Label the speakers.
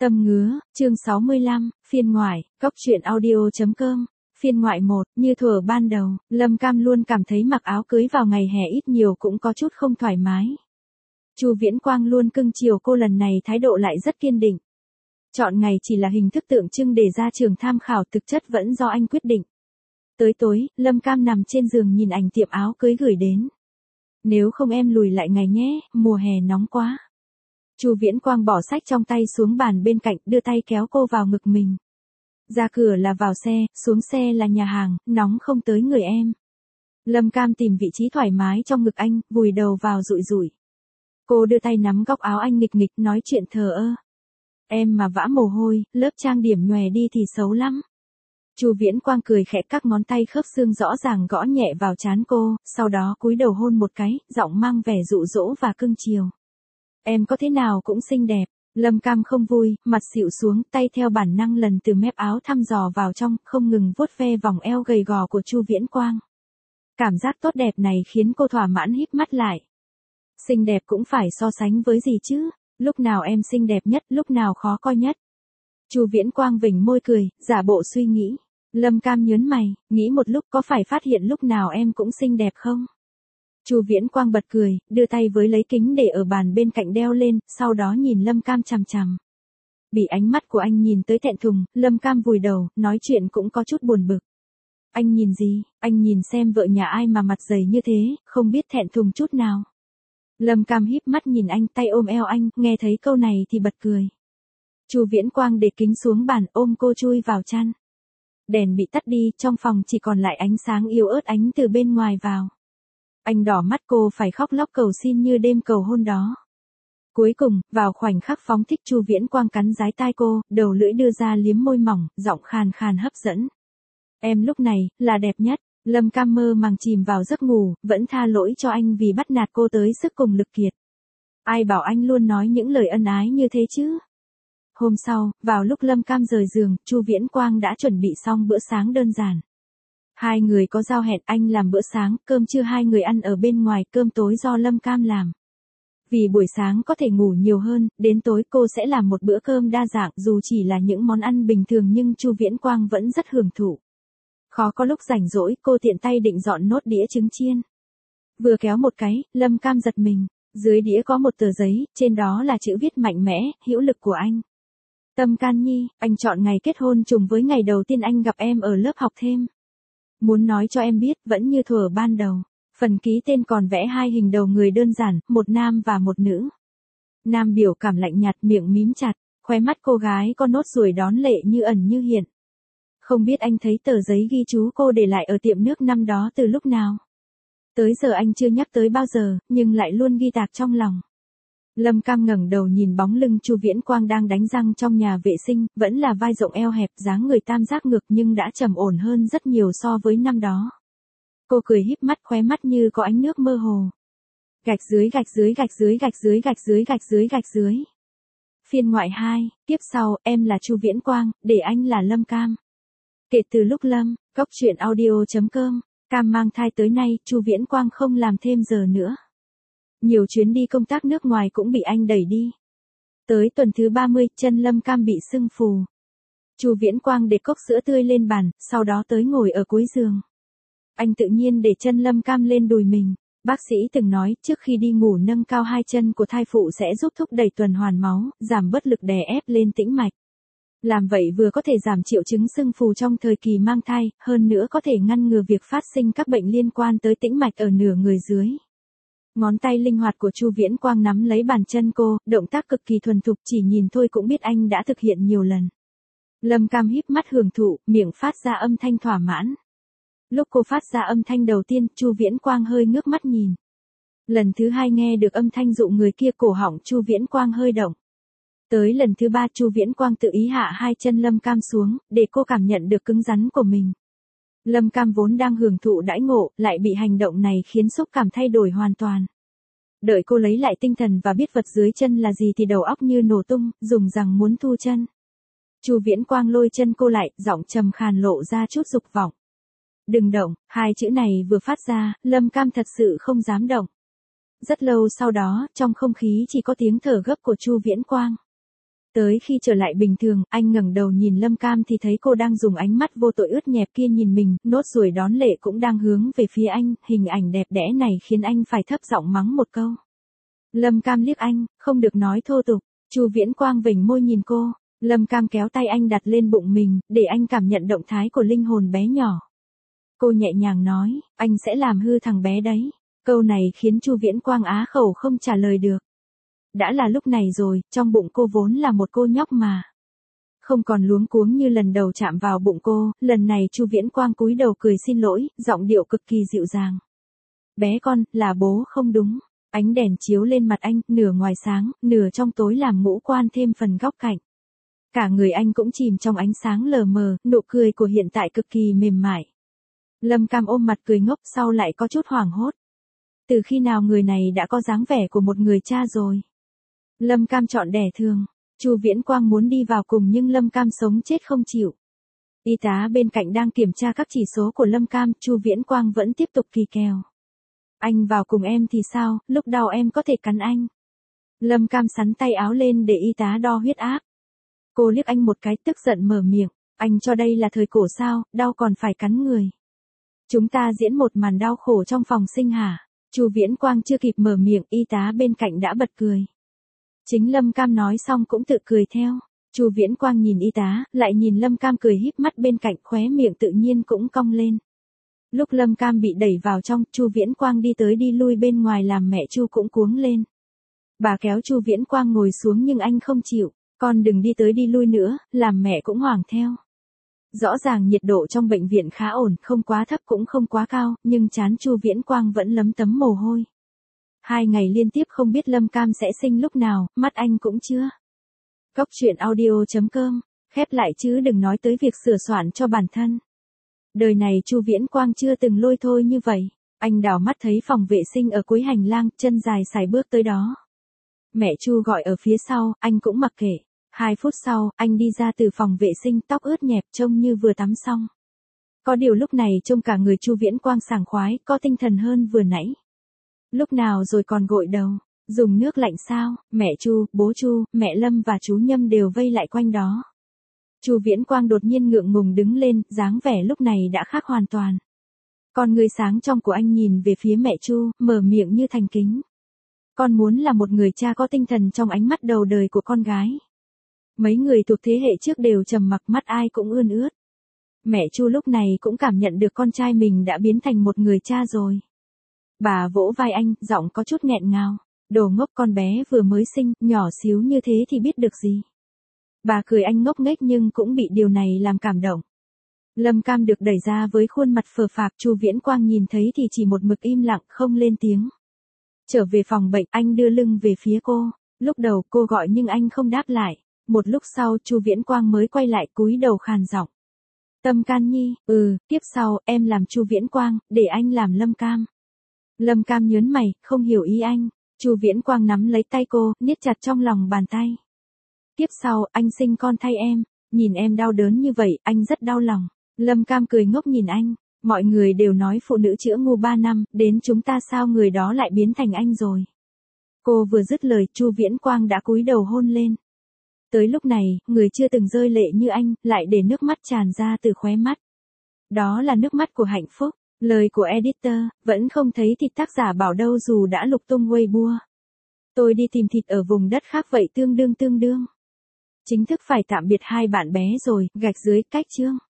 Speaker 1: Tâm ngứa, chương 65, phiên ngoại, góc truyện audio.com, phiên ngoại 1, như thuở ban đầu, Lâm Cam luôn cảm thấy mặc áo cưới vào ngày hè ít nhiều cũng có chút không thoải mái. Chu Viễn Quang luôn cưng chiều cô, lần này thái độ lại rất kiên định. Chọn ngày chỉ là hình thức tượng trưng để ra trường tham khảo, thực chất vẫn do anh quyết định. Tới tối, Lâm Cam nằm trên giường nhìn ảnh tiệm áo cưới gửi đến. Nếu không em lùi lại ngày nhé, mùa hè nóng quá. Chu Viễn Quang bỏ sách trong tay xuống bàn bên cạnh, đưa tay kéo cô vào ngực mình. Ra cửa là vào xe, xuống xe là nhà hàng, nóng không tới người em. Lâm Cam tìm vị trí thoải mái trong ngực anh, vùi đầu vào dụi dụi. Cô đưa tay nắm góc áo anh nghịch nghịch, nói chuyện thờ ơ. Em mà vã mồ hôi, lớp trang điểm nhòe đi thì xấu lắm. Chu Viễn Quang cười khẽ, các ngón tay khớp xương rõ ràng gõ nhẹ vào trán cô, sau đó cúi đầu hôn một cái, giọng mang vẻ dụ dỗ và cưng chiều. Em có thế nào cũng xinh đẹp. Lâm Cam không vui, mặt xịu xuống, tay theo bản năng lần từ mép áo thăm dò vào trong, không ngừng vuốt ve vòng eo gầy gò của Chu Viễn Quang. Cảm giác tốt đẹp này khiến cô thỏa mãn híp mắt lại. Xinh đẹp cũng phải so sánh với gì chứ? Lúc nào em xinh đẹp nhất, lúc nào khó coi nhất? Chu Viễn Quang vểnh môi cười, giả bộ suy nghĩ. Lâm Cam nhớn mày, nghĩ một lúc, có phải phát hiện lúc nào em cũng xinh đẹp không? Chu Viễn Quang bật cười, đưa tay với lấy kính để ở bàn bên cạnh đeo lên, sau đó nhìn Lâm Cam chằm chằm. Bị ánh mắt của anh nhìn tới thẹn thùng, Lâm Cam vùi đầu, nói chuyện cũng có chút buồn bực. Anh nhìn gì? Anh nhìn xem vợ nhà ai mà mặt dày như thế, không biết thẹn thùng chút nào. Lâm Cam híp mắt nhìn anh, tay ôm eo anh, nghe thấy câu này thì bật cười. Chu Viễn Quang để kính xuống bàn, ôm cô chui vào chăn. Đèn bị tắt đi, trong phòng chỉ còn lại ánh sáng yếu ớt ánh từ bên ngoài vào. Anh đỏ mắt, cô phải khóc lóc cầu xin như đêm cầu hôn đó. Cuối cùng, vào khoảnh khắc phóng thích, Chu Viễn Quang cắn dái tai cô, đầu lưỡi đưa ra liếm môi mỏng, giọng khàn khàn hấp dẫn. Em lúc này, là đẹp nhất. Lâm Cam mơ màng chìm vào giấc ngủ, vẫn tha lỗi cho anh vì bắt nạt cô tới sức cùng lực kiệt. Ai bảo anh luôn nói những lời ân ái như thế chứ? Hôm sau, vào lúc Lâm Cam rời giường, Chu Viễn Quang đã chuẩn bị xong bữa sáng đơn giản. Hai người có giao hẹn, anh làm bữa sáng, cơm trưa hai người ăn ở bên ngoài, cơm tối do Lâm Cam làm. Vì buổi sáng có thể ngủ nhiều hơn, đến tối cô sẽ làm một bữa cơm đa dạng, dù chỉ là những món ăn bình thường nhưng Chu Viễn Quang vẫn rất hưởng thụ. Khó có lúc rảnh rỗi, cô tiện tay định dọn nốt đĩa trứng chiên. Vừa kéo một cái, Lâm Cam giật mình, dưới đĩa có một tờ giấy, trên đó là chữ viết mạnh mẽ, hữu lực của anh. Tâm Can Nhi, anh chọn ngày kết hôn trùng với ngày đầu tiên anh gặp em ở lớp học thêm. Muốn nói cho em biết, vẫn như thuở ban đầu. Phần ký tên còn vẽ hai hình đầu người đơn giản, một nam và một nữ. Nam biểu cảm lạnh nhạt, miệng mím chặt, khóe mắt cô gái có nốt ruồi đón lệ như ẩn như hiện. Không biết anh thấy tờ giấy ghi chú cô để lại ở tiệm nước năm đó từ lúc nào. Tới giờ anh chưa nhắc tới bao giờ, nhưng lại luôn ghi tạc trong lòng. Lâm Cam ngẩng đầu nhìn bóng lưng Chu Viễn Quang đang đánh răng trong nhà vệ sinh, vẫn là vai rộng eo hẹp, dáng người tam giác ngực nhưng đã trầm ổn hơn rất nhiều so với năm đó. Cô cười híp mắt, khóe mắt như có ánh nước mơ hồ. Gạch dưới gạch dưới gạch dưới gạch dưới gạch dưới gạch dưới gạch dưới. Phiên ngoại 2, tiếp sau, em là Chu Viễn Quang, để anh là Lâm Cam. Kể từ lúc góc truyện audio.com, Cam mang thai tới nay, Chu Viễn Quang không làm thêm giờ nữa. Nhiều chuyến đi công tác nước ngoài cũng bị anh đẩy đi. Tới tuần thứ 30, chân Lâm Cam bị sưng phù. Chu Viễn Quang để cốc sữa tươi lên bàn, sau đó tới ngồi ở cuối giường. Anh tự nhiên để chân Lâm Cam lên đùi mình. Bác sĩ từng nói, trước khi đi ngủ nâng cao hai chân của thai phụ sẽ giúp thúc đẩy tuần hoàn máu, giảm bớt lực đè ép lên tĩnh mạch. Làm vậy vừa có thể giảm triệu chứng sưng phù trong thời kỳ mang thai, hơn nữa có thể ngăn ngừa việc phát sinh các bệnh liên quan tới tĩnh mạch ở nửa người dưới. Ngón tay linh hoạt của Chu Viễn Quang nắm lấy bàn chân cô, động tác cực kỳ thuần thục, chỉ nhìn thôi cũng biết anh đã thực hiện nhiều lần. Lâm Cam híp mắt hưởng thụ, miệng phát ra âm thanh thỏa mãn. Lúc cô phát ra âm thanh đầu tiên, Chu Viễn Quang hơi ngước mắt nhìn. Lần thứ hai nghe được âm thanh dụ người kia, cổ họng Chu Viễn Quang hơi động. Tới lần thứ ba, Chu Viễn Quang tự ý hạ hai chân Lâm Cam xuống, để cô cảm nhận được cứng rắn của mình. Lâm Cam vốn đang hưởng thụ đãi ngộ, lại bị hành động này khiến xúc cảm thay đổi hoàn toàn. Đợi cô lấy lại tinh thần và biết vật dưới chân là gì thì đầu óc như nổ tung, dùng rằng muốn thu chân. Chu Viễn Quang lôi chân cô lại, giọng trầm khàn lộ ra chút dục vọng. Đừng động, hai chữ này vừa phát ra, Lâm Cam thật sự không dám động. Rất lâu sau đó, trong không khí chỉ có tiếng thở gấp của Chu Viễn Quang. Tới khi trở lại bình thường, anh ngẩng đầu nhìn Lâm Cam thì thấy cô đang dùng ánh mắt vô tội ướt nhẹp kia nhìn mình, nốt ruồi đón lệ cũng đang hướng về phía anh, hình ảnh đẹp đẽ này khiến anh phải thấp giọng mắng một câu. Lâm Cam liếc anh, không được nói thô tục. Chu Viễn Quang vểnh môi nhìn cô. Lâm Cam kéo tay anh đặt lên bụng mình, để anh cảm nhận động thái của linh hồn bé nhỏ. Cô nhẹ nhàng nói, anh sẽ làm hư thằng bé đấy. Câu này khiến Chu Viễn Quang á khẩu không trả lời được. Đã là lúc này rồi, trong bụng cô vốn là một cô nhóc mà. Không còn luống cuống như lần đầu chạm vào bụng cô, lần này Chu Viễn Quang cúi đầu cười xin lỗi, giọng điệu cực kỳ dịu dàng. Bé con, là bố không đúng. Ánh đèn chiếu lên mặt anh, nửa ngoài sáng, nửa trong tối làm ngũ quan thêm phần góc cạnh. Cả người anh cũng chìm trong ánh sáng lờ mờ, nụ cười của hiện tại cực kỳ mềm mại. Lâm Cam ôm mặt cười ngốc, sau lại có chút hoảng hốt. Từ khi nào người này đã có dáng vẻ của một người cha rồi? Lâm Cam chọn đẻ thường. Chu Viễn Quang muốn đi vào cùng nhưng Lâm Cam sống chết không chịu. Y tá bên cạnh đang kiểm tra các chỉ số của Lâm Cam, Chu Viễn Quang vẫn tiếp tục kỳ kèo. Anh vào cùng em thì sao, lúc đau em có thể cắn anh. Lâm Cam sắn tay áo lên để y tá đo huyết áp. Cô liếc anh một cái tức giận mở miệng, anh cho đây là thời cổ sao, đau còn phải cắn người. Chúng ta diễn một màn đau khổ trong phòng sinh hả? Chu Viễn Quang chưa kịp mở miệng, y tá bên cạnh đã bật cười. Chính Lâm Cam nói xong cũng tự cười theo. Chu Viễn Quang nhìn y tá, lại nhìn Lâm Cam cười híp mắt bên cạnh, khóe miệng tự nhiên cũng cong lên. Lúc Lâm Cam bị đẩy vào trong, Chu Viễn Quang đi tới đi lui bên ngoài làm mẹ Chu cũng cuống lên. Bà kéo Chu Viễn Quang ngồi xuống nhưng anh không chịu, con đừng đi tới đi lui nữa, làm mẹ cũng hoảng theo. Rõ ràng nhiệt độ trong bệnh viện khá ổn, không quá thấp cũng không quá cao, nhưng trán Chu Viễn Quang vẫn lấm tấm mồ hôi. 2 ngày liên tiếp không biết Lâm Cam sẽ sinh lúc nào, mắt anh cũng chưa. Góc truyện audio.com, khép lại chứ đừng nói tới việc sửa soạn cho bản thân. Đời này Chu Viễn Quang chưa từng lôi thôi như vậy. Anh đảo mắt thấy phòng vệ sinh ở cuối hành lang, chân dài sải bước tới đó. Mẹ Chu gọi ở phía sau, anh cũng mặc kệ. 2 phút sau, anh đi ra từ phòng vệ sinh, tóc ướt nhẹp trông như vừa tắm xong. Có điều lúc này trông cả người Chu Viễn Quang sảng khoái, có tinh thần hơn vừa nãy. Lúc nào rồi còn gội đầu, dùng nước lạnh sao? Mẹ Chu, bố Chu, mẹ Lâm và chú Nhâm đều vây lại quanh đó. Chu Viễn Quang đột nhiên ngượng ngùng đứng lên, dáng vẻ lúc này đã khác hoàn toàn. Con người sáng trong của anh nhìn về phía mẹ Chu, mở miệng như thành kính. Con muốn là một người cha có tinh thần trong ánh mắt đầu đời của con gái. Mấy người thuộc thế hệ trước đều trầm mặc, mắt ai cũng ươn ướt. Mẹ Chu lúc này cũng cảm nhận được con trai mình đã biến thành một người cha rồi. Bà vỗ vai anh, giọng có chút nghẹn ngào. Đồ ngốc, con bé vừa mới sinh, nhỏ xíu như thế thì biết được gì. Bà cười anh ngốc nghếch nhưng cũng bị điều này làm cảm động. Lâm Cam được đẩy ra với khuôn mặt phờ phạc, Chu Viễn Quang nhìn thấy thì chỉ một mực im lặng không lên tiếng. Trở về phòng bệnh, anh đưa lưng về phía cô. Lúc đầu cô gọi nhưng anh không đáp lại. Một lúc sau Chu Viễn Quang mới quay lại cúi đầu khàn giọng. Tâm Can Nhi, tiếp sau em làm Chu Viễn Quang, để anh làm Lâm Cam. Lâm Cam nhớn mày, không hiểu ý anh. Chu Viễn Quang nắm lấy tay cô, niết chặt trong lòng bàn tay. Tiếp sau, anh sinh con thay em. Nhìn em đau đớn như vậy, anh rất đau lòng. Lâm Cam cười ngốc nhìn anh. Mọi người đều nói phụ nữ chữa ngu 3 năm, đến chúng ta sao người đó lại biến thành anh rồi. Cô vừa dứt lời, Chu Viễn Quang đã cúi đầu hôn lên. Tới lúc này, người chưa từng rơi lệ như anh, lại để nước mắt tràn ra từ khóe mắt. Đó là nước mắt của hạnh phúc. Lời của editor, vẫn không thấy thịt tác giả bảo đâu dù đã lục tung Weibo. Tôi đi tìm thịt ở vùng đất khác vậy tương đương. Chính thức phải tạm biệt hai bạn bé rồi, gạch dưới cách chương.